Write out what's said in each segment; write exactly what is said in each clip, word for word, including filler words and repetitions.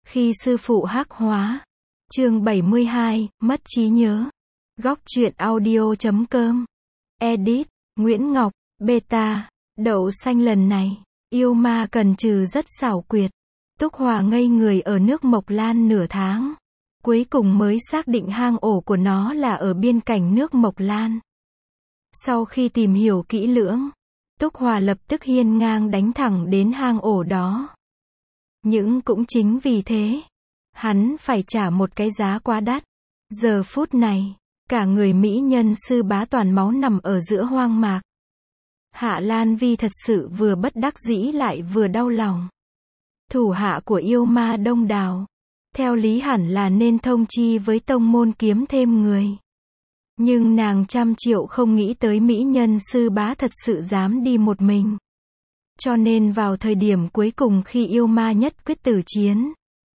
Khi sư phụ hắc hóa. Chương bảy mươi hai, mất trí nhớ. Góc truyện audio chấm com. Edit, Nguyễn Ngọc, Beta, đậu xanh lần này. Yêu ma cần trừ rất xảo quyệt. Túc Hòa ngây người ở nước Mộc Lan nửa tháng. Cuối cùng mới xác định hang ổ của nó là ở biên cảnh nước Mộc Lan. Sau khi tìm hiểu kỹ lưỡng, Túc Hòa lập tức hiên ngang đánh thẳng đến hang ổ đó. Nhưng cũng chính vì thế, hắn phải trả một cái giá quá đắt. Giờ phút này, cả người mỹ nhân sư bá toàn máu nằm ở giữa hoang mạc. Hạ Lan Vi thật sự vừa bất đắc dĩ lại vừa đau lòng. Thủ hạ của yêu ma đông đảo. Theo lý hẳn là nên thông chi với tông môn kiếm thêm người. Nhưng nàng trăm triệu không nghĩ tới mỹ nhân sư bá thật sự dám đi một mình. Cho nên vào thời điểm cuối cùng khi yêu ma nhất quyết tử chiến,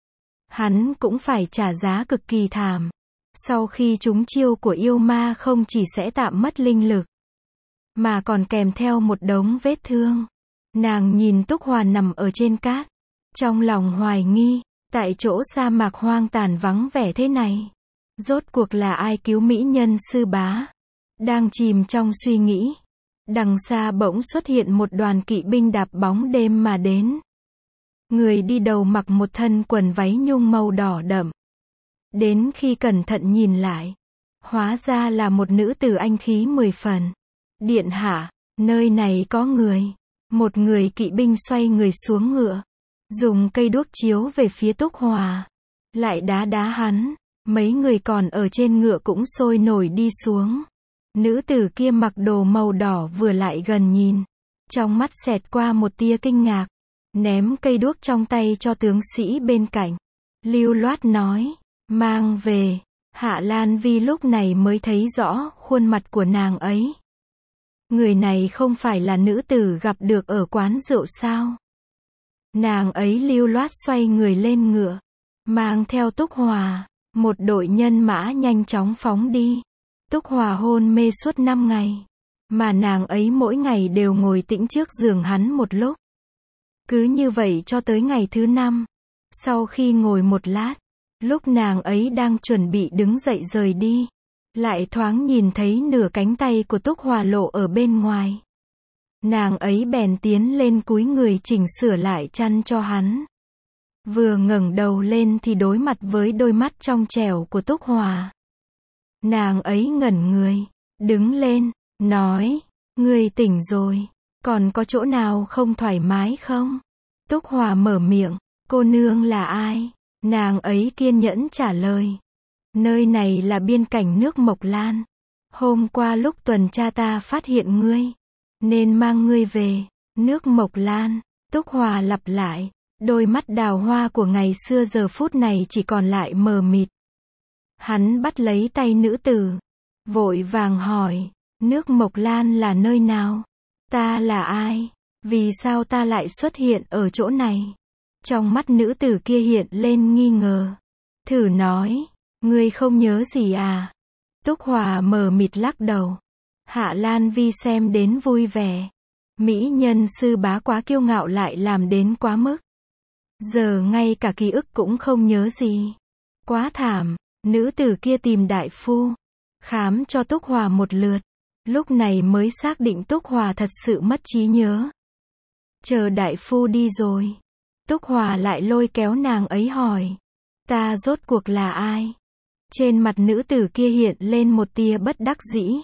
hắn cũng phải trả giá cực kỳ thảm. Sau khi trúng chiêu của yêu ma không chỉ sẽ tạm mất linh lực, mà còn kèm theo một đống vết thương. Nàng nhìn Túc Hòa nằm ở trên cát, trong lòng hoài nghi, tại chỗ sa mạc hoang tàn vắng vẻ thế này, rốt cuộc là ai cứu mỹ nhân sư bá? Đang chìm trong suy nghĩ, đằng xa bỗng xuất hiện một đoàn kỵ binh đạp bóng đêm mà đến. Người đi đầu mặc một thân quần váy nhung màu đỏ đậm. Đến khi cẩn thận nhìn lại, hóa ra là một nữ tử anh khí mười phần. Điện hạ, nơi này có người. Một người kỵ binh xoay người xuống ngựa, dùng cây đuốc chiếu về phía Túc Hòa, lại đá đá hắn. Mấy người còn ở trên ngựa cũng sôi nổi đi xuống. Nữ tử kia mặc đồ màu đỏ vừa lại gần nhìn, trong mắt xẹt qua một tia kinh ngạc, ném cây đuốc trong tay cho tướng sĩ bên cạnh, lưu loát nói, mang về. Hạ Lan Vi lúc này mới thấy rõ khuôn mặt của nàng ấy. Người này không phải là nữ tử gặp được ở quán rượu sao? Nàng ấy lưu loát xoay người lên ngựa, mang theo Túc Hòa. Một đội nhân mã nhanh chóng phóng đi. Túc Hòa hôn mê suốt năm ngày, mà nàng ấy mỗi ngày đều ngồi tĩnh trước giường hắn một lúc. Cứ như vậy cho tới ngày thứ năm. Sau khi ngồi một lát, lúc nàng ấy đang chuẩn bị đứng dậy rời đi, lại thoáng nhìn thấy nửa cánh tay của Túc Hòa lộ ở bên ngoài. Nàng ấy bèn tiến lên cúi người chỉnh sửa lại chăn cho hắn. Vừa ngẩng đầu lên thì đối mặt với đôi mắt trong trẻo của Túc Hòa. Nàng ấy ngẩn người, đứng lên, nói, ngươi tỉnh rồi, còn có chỗ nào không thoải mái không? Túc Hòa mở miệng, cô nương là ai? Nàng ấy kiên nhẫn trả lời, nơi này là biên cảnh nước Mộc Lan. Hôm qua lúc tuần tra ta phát hiện ngươi, nên mang ngươi về. Nước Mộc Lan. Túc Hòa lặp lại. Đôi mắt đào hoa của ngày xưa giờ phút này chỉ còn lại mờ mịt. Hắn bắt lấy tay nữ tử, vội vàng hỏi, nước Mộc Lan là nơi nào? Ta là ai? Vì sao ta lại xuất hiện ở chỗ này? Trong mắt nữ tử kia hiện lên nghi ngờ. Thử nói, ngươi không nhớ gì à? Túc Hòa mờ mịt lắc đầu. Hạ Lan Vi xem đến vui vẻ. Mỹ nhân sư bá quá kiêu ngạo lại làm đến quá mức. Giờ ngay cả ký ức cũng không nhớ gì. Quá thảm. Nữ tử kia tìm đại phu, khám cho Túc Hòa một lượt. Lúc này mới xác định Túc Hòa thật sự mất trí nhớ. Chờ đại phu đi rồi, Túc Hòa lại lôi kéo nàng ấy hỏi, ta rốt cuộc là ai? Trên mặt nữ tử kia hiện lên một tia bất đắc dĩ.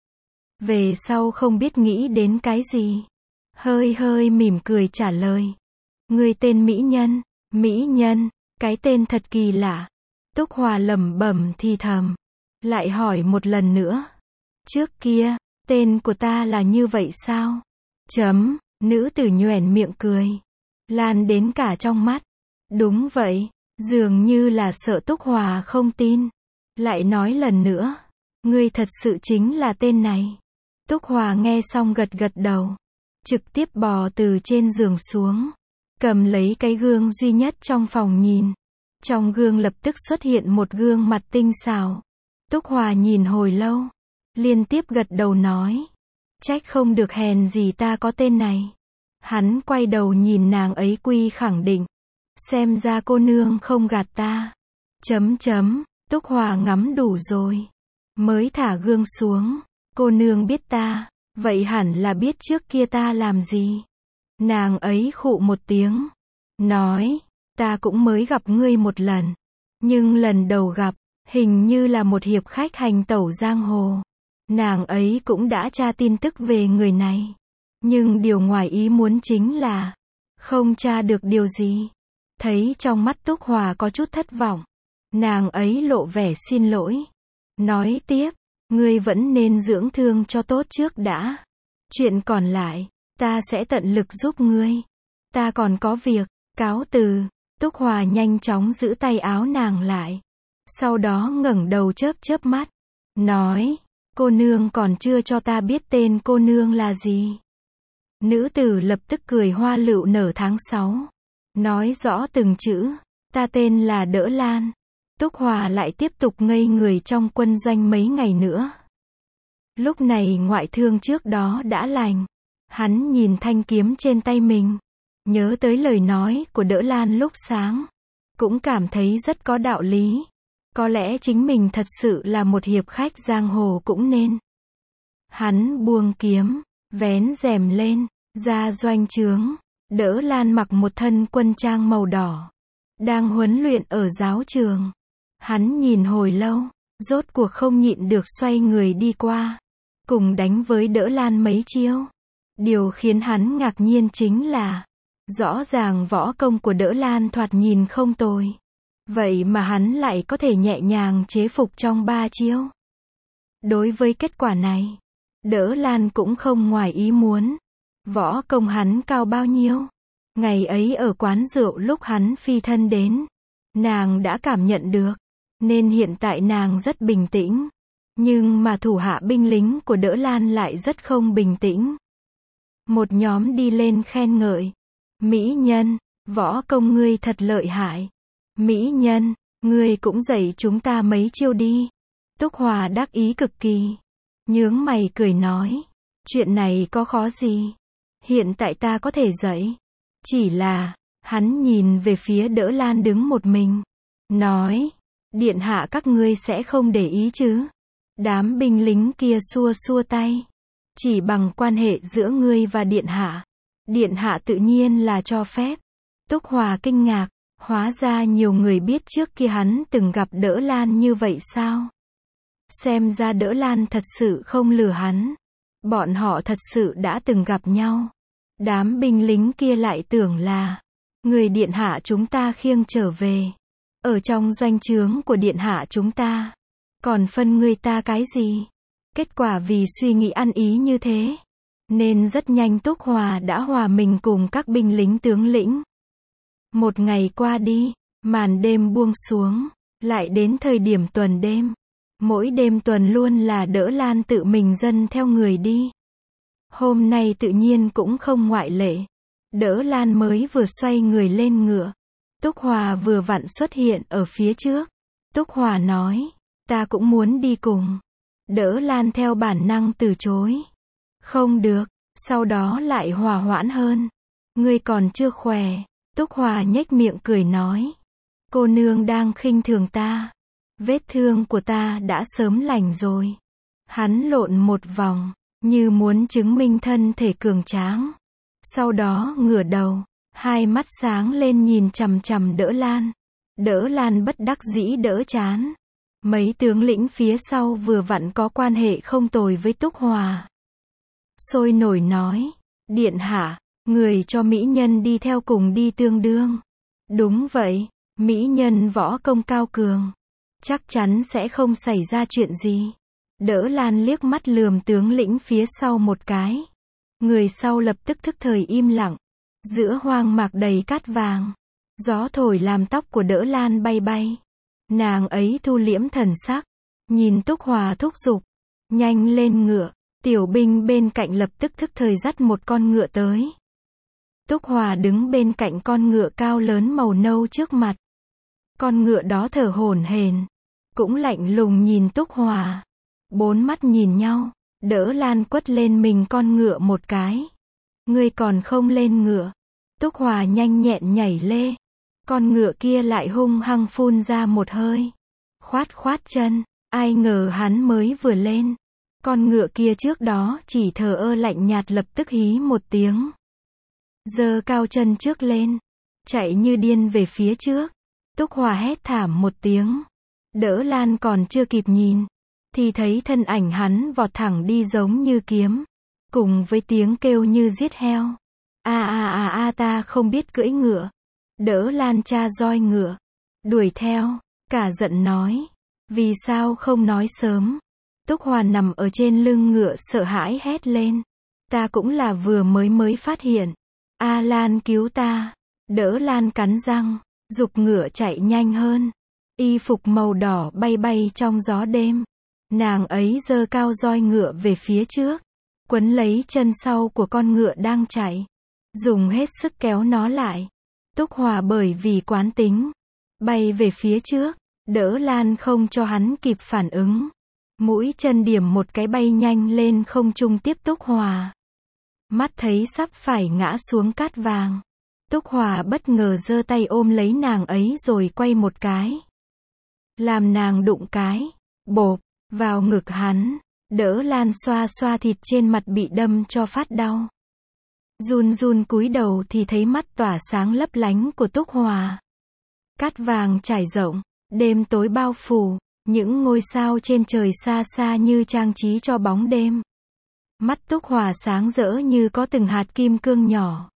Về sau không biết nghĩ đến cái gì, hơi hơi mỉm cười trả lời. Người tên Mỹ Nhân. Mỹ Nhân, cái tên thật kỳ lạ. Túc Hòa lẩm bẩm thì thầm, lại hỏi một lần nữa. Trước kia, tên của ta là như vậy sao? Chấm, nữ tử nhoẻn miệng cười, lan đến cả trong mắt. Đúng vậy, dường như là sợ Túc Hòa không tin. Lại nói lần nữa, ngươi thật sự chính là tên này. Túc Hòa nghe xong gật gật đầu, trực tiếp bò từ trên giường xuống, cầm lấy cái gương duy nhất trong phòng nhìn. Trong gương lập tức xuất hiện một gương mặt tinh xảo. Túc Hòa nhìn hồi lâu, liên tiếp gật đầu nói, trách không được hèn gì ta có tên này. Hắn quay đầu nhìn nàng ấy quy khẳng định, xem ra cô nương không gạt ta. Chấm chấm, Túc Hòa ngắm đủ rồi. Mới thả gương xuống, cô nương biết ta, vậy hẳn là biết trước kia ta làm gì. Nàng ấy khụ một tiếng, nói, ta cũng mới gặp ngươi một lần. Nhưng lần đầu gặp, hình như là một hiệp khách hành tẩu giang hồ. Nàng ấy cũng đã tra tin tức về người này. Nhưng điều ngoài ý muốn chính là, không tra được điều gì. Thấy trong mắt Túc Hòa có chút thất vọng, nàng ấy lộ vẻ xin lỗi. Nói tiếp, ngươi vẫn nên dưỡng thương cho tốt trước đã. Chuyện còn lại, ta sẽ tận lực giúp ngươi. Ta còn có việc, cáo từ. Túc Hòa nhanh chóng giữ tay áo nàng lại. Sau đó ngẩng đầu chớp chớp mắt. Nói, cô nương còn chưa cho ta biết tên cô nương là gì. Nữ tử lập tức cười hoa lựu nở tháng sáu. Nói rõ từng chữ, ta tên là Đỡ Lan. Túc Hòa lại tiếp tục ngây người trong quân doanh mấy ngày nữa. Lúc này ngoại thương trước đó đã lành. Hắn nhìn thanh kiếm trên tay mình, nhớ tới lời nói của Đỡ Lan lúc sáng, cũng cảm thấy rất có đạo lý. Có lẽ chính mình thật sự là một hiệp khách giang hồ cũng nên. Hắn buông kiếm, vén rèm lên, ra doanh trướng. Đỡ Lan mặc một thân quân trang màu đỏ, đang huấn luyện ở giáo trường. Hắn nhìn hồi lâu, rốt cuộc không nhịn được xoay người đi qua, cùng đánh với Đỡ Lan mấy chiêu. Điều khiến hắn ngạc nhiên chính là, rõ ràng võ công của Đỡ Lan thoạt nhìn không tồi. Vậy mà hắn lại có thể nhẹ nhàng chế phục trong ba chiêu. Đối với kết quả này, Đỡ Lan cũng không ngoài ý muốn. Võ công hắn cao bao nhiêu? Ngày ấy ở quán rượu lúc hắn phi thân đến, nàng đã cảm nhận được, nên hiện tại nàng rất bình tĩnh. Nhưng mà thủ hạ binh lính của Đỡ Lan lại rất không bình tĩnh. Một nhóm đi lên khen ngợi. Mỹ nhân, võ công ngươi thật lợi hại. Mỹ nhân, ngươi cũng dạy chúng ta mấy chiêu đi. Túc Hòa đắc ý cực kỳ. Nhướng mày cười nói, chuyện này có khó gì? Hiện tại ta có thể dạy. Chỉ là, hắn nhìn về phía Đỡ Lan đứng một mình. Nói, điện hạ các ngươi sẽ không để ý chứ? Đám binh lính kia xua xua tay. Chỉ bằng quan hệ giữa ngươi và điện hạ, điện hạ tự nhiên là cho phép. Túc Hòa kinh ngạc, hóa ra nhiều người biết trước kia hắn từng gặp Đỡ Lan như vậy sao? Xem ra Đỡ Lan thật sự không lừa hắn. Bọn họ thật sự đã từng gặp nhau. Đám binh lính kia lại tưởng là người điện hạ chúng ta khiêng trở về, ở trong doanh trướng của điện hạ chúng ta. Còn phân người ta cái gì? Kết quả vì suy nghĩ ăn ý như thế, nên rất nhanh Túc Hòa đã hòa mình cùng các binh lính tướng lĩnh. Một ngày qua đi, màn đêm buông xuống, lại đến thời điểm tuần đêm. Mỗi đêm tuần luôn là Đỡ Lan tự mình dẫn theo người đi. Hôm nay tự nhiên cũng không ngoại lệ. Đỡ Lan mới vừa xoay người lên ngựa, Túc Hòa vừa vặn xuất hiện ở phía trước. Túc Hòa nói, ta cũng muốn đi cùng. Đỡ Lan theo bản năng từ chối. Không được, sau đó lại hòa hoãn hơn. Ngươi còn chưa khỏe. Túc Hòa nhếch miệng cười nói, cô nương đang khinh thường ta. Vết thương của ta đã sớm lành rồi. Hắn lộn một vòng, như muốn chứng minh thân thể cường tráng. Sau đó ngửa đầu, hai mắt sáng lên nhìn chằm chằm Đỡ Lan. Đỡ Lan bất đắc dĩ đỡ chán. Mấy tướng lĩnh phía sau vừa vặn có quan hệ không tồi với Túc Hòa. Sôi nổi nói, điện hạ, người cho mỹ nhân đi theo cùng đi tương đương. Đúng vậy, mỹ nhân võ công cao cường, chắc chắn sẽ không xảy ra chuyện gì. Đỡ Lan liếc mắt lườm tướng lĩnh phía sau một cái. Người sau lập tức thức thời im lặng. Giữa hoang mạc đầy cát vàng, gió thổi làm tóc của Đỡ Lan bay bay. Nàng ấy thu liễm thần sắc, nhìn Túc Hòa thúc giục, nhanh lên ngựa. Tiểu binh bên cạnh lập tức thức thời dắt một con ngựa tới. Túc Hòa đứng bên cạnh con ngựa cao lớn màu nâu trước mặt. Con ngựa đó thở hổn hển, cũng lạnh lùng nhìn Túc Hòa. Bốn mắt nhìn nhau, Đỡ Lan quất lên mình con ngựa một cái. Ngươi còn không lên ngựa. Túc Hòa nhanh nhẹn nhảy lê. con ngựa kia lại hung hăng phun ra một hơi. Khoát khoát chân, ai ngờ hắn mới vừa lên. Con ngựa kia trước đó chỉ thờ ơ lạnh nhạt lập tức hí một tiếng. Giơ cao chân trước lên, chạy như điên về phía trước. Túc Hòa hét thảm một tiếng. Đỡ Lan còn chưa kịp nhìn, thì thấy thân ảnh hắn vọt thẳng đi giống như kiếm. Cùng với tiếng kêu như giết heo. A a a a ta không biết cưỡi ngựa. Đỡ Lan cha roi ngựa. Đuổi theo, cả giận nói. Vì sao không nói sớm? Túc Hòa nằm ở trên lưng ngựa sợ hãi hét lên. Ta cũng là vừa mới mới phát hiện. A Lan cứu ta. Đỡ Lan cắn răng, giục ngựa chạy nhanh hơn. Y phục màu đỏ bay bay trong gió đêm. Nàng ấy giơ cao roi ngựa về phía trước, quấn lấy chân sau của con ngựa đang chạy, dùng hết sức kéo nó lại. Túc Hòa bởi vì quán tính, bay về phía trước, Đỡ Lan không cho hắn kịp phản ứng. Mũi chân điểm một cái bay nhanh lên không trung tiếp Túc Hòa. Mắt thấy sắp phải ngã xuống cát vàng. Túc Hòa bất ngờ giơ tay ôm lấy nàng ấy rồi quay một cái. Làm nàng đụng cái, bộp, vào ngực hắn. Đỡ Lan xoa xoa thịt trên mặt bị đâm cho phát đau. Run run cúi đầu thì thấy mắt tỏa sáng lấp lánh của Túc Hòa. Cát vàng trải rộng, đêm tối bao phủ, những ngôi sao trên trời xa xa như trang trí cho bóng đêm. Mắt Túc Hòa sáng rỡ như có từng hạt kim cương nhỏ.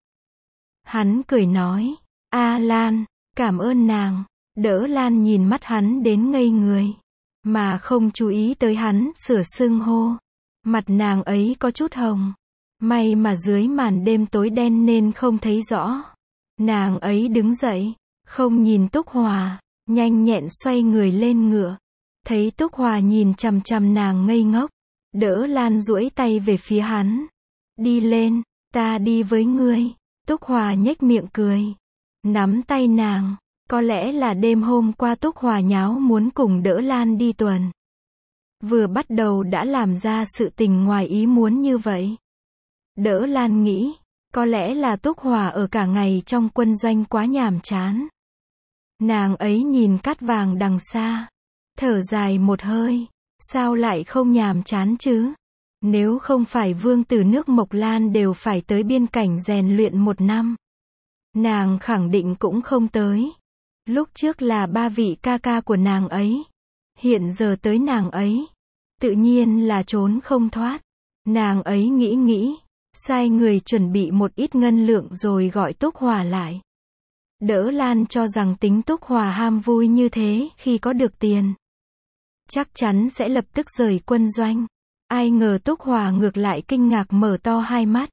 Hắn cười nói, A Lan, cảm ơn nàng. Đỡ Lan nhìn mắt hắn đến ngây người, mà không chú ý tới hắn sửa xưng hô. Mặt nàng ấy có chút hồng. May mà dưới màn đêm tối đen nên không thấy rõ. Nàng ấy đứng dậy, không nhìn Túc Hòa, nhanh nhẹn xoay người lên ngựa. Thấy Túc Hòa nhìn chằm chằm nàng ngây ngốc, Đỡ Lan duỗi tay về phía hắn. Đi lên, ta đi với ngươi. Túc Hòa nhếch miệng cười, nắm tay nàng. Có lẽ là đêm hôm qua Túc Hòa nháo muốn cùng Đỡ Lan đi tuần. Vừa bắt đầu đã làm ra sự tình ngoài ý muốn như vậy. Đỡ Lan nghĩ, có lẽ là Túc Hòa ở cả ngày trong quân doanh quá nhàm chán. Nàng ấy nhìn cát vàng đằng xa, thở dài một hơi, sao lại không nhàm chán chứ? Nếu không phải vương tử nước Mộc Lan đều phải tới biên cảnh rèn luyện một năm, nàng khẳng định cũng không tới. Lúc trước là ba vị ca ca của nàng ấy, hiện giờ tới nàng ấy, tự nhiên là trốn không thoát. Nàng ấy nghĩ nghĩ, sai người chuẩn bị một ít ngân lượng rồi gọi Túc Hòa lại. Đỡ Lan cho rằng tính Túc Hòa ham vui như thế khi có được tiền, chắc chắn sẽ lập tức rời quân doanh. Ai ngờ Túc Hòa ngược lại kinh ngạc mở to hai mắt.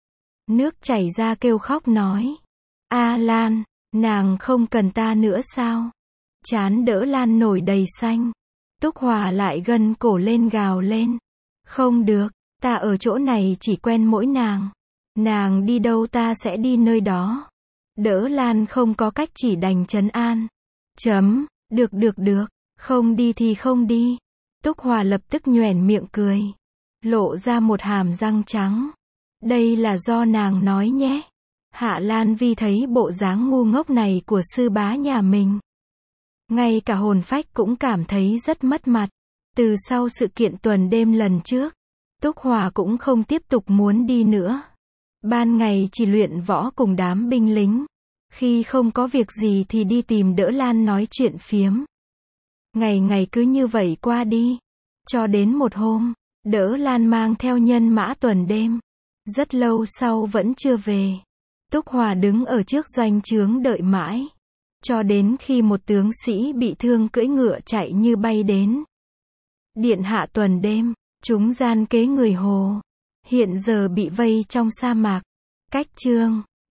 Nước chảy ra kêu khóc nói. A Lan, nàng không cần ta nữa sao? Trán Đỡ Lan nổi đầy xanh. Túc Hòa lại gân cổ lên gào lên. Không được, ta ở chỗ này chỉ quen mỗi nàng. Nàng đi đâu ta sẽ đi nơi đó. Đỡ Lan không có cách chỉ đành trấn an. Chấm, được được được, không đi thì không đi. Túc Hòa lập tức nhoẻn miệng cười, lộ ra một hàm răng trắng. Đây là do nàng nói nhé. Hạ Lan Vi thấy bộ dáng ngu ngốc này của sư bá nhà mình, ngay cả hồn phách cũng cảm thấy rất mất mặt. Từ sau sự kiện tuần đêm lần trước, Túc Hòa cũng không tiếp tục muốn đi nữa. Ban ngày chỉ luyện võ cùng đám binh lính, khi không có việc gì thì đi tìm Đỡ Lan nói chuyện phiếm. Ngày ngày cứ như vậy qua đi, cho đến một hôm, Đỡ Lan mang theo nhân mã tuần đêm, rất lâu sau vẫn chưa về. Túc Hòa đứng ở trước doanh trướng đợi mãi, cho đến khi một tướng sĩ bị thương cưỡi ngựa chạy như bay đến. Điện hạ tuần đêm, chúng gian kế người Hồ, hiện giờ bị vây trong sa mạc. Cách chương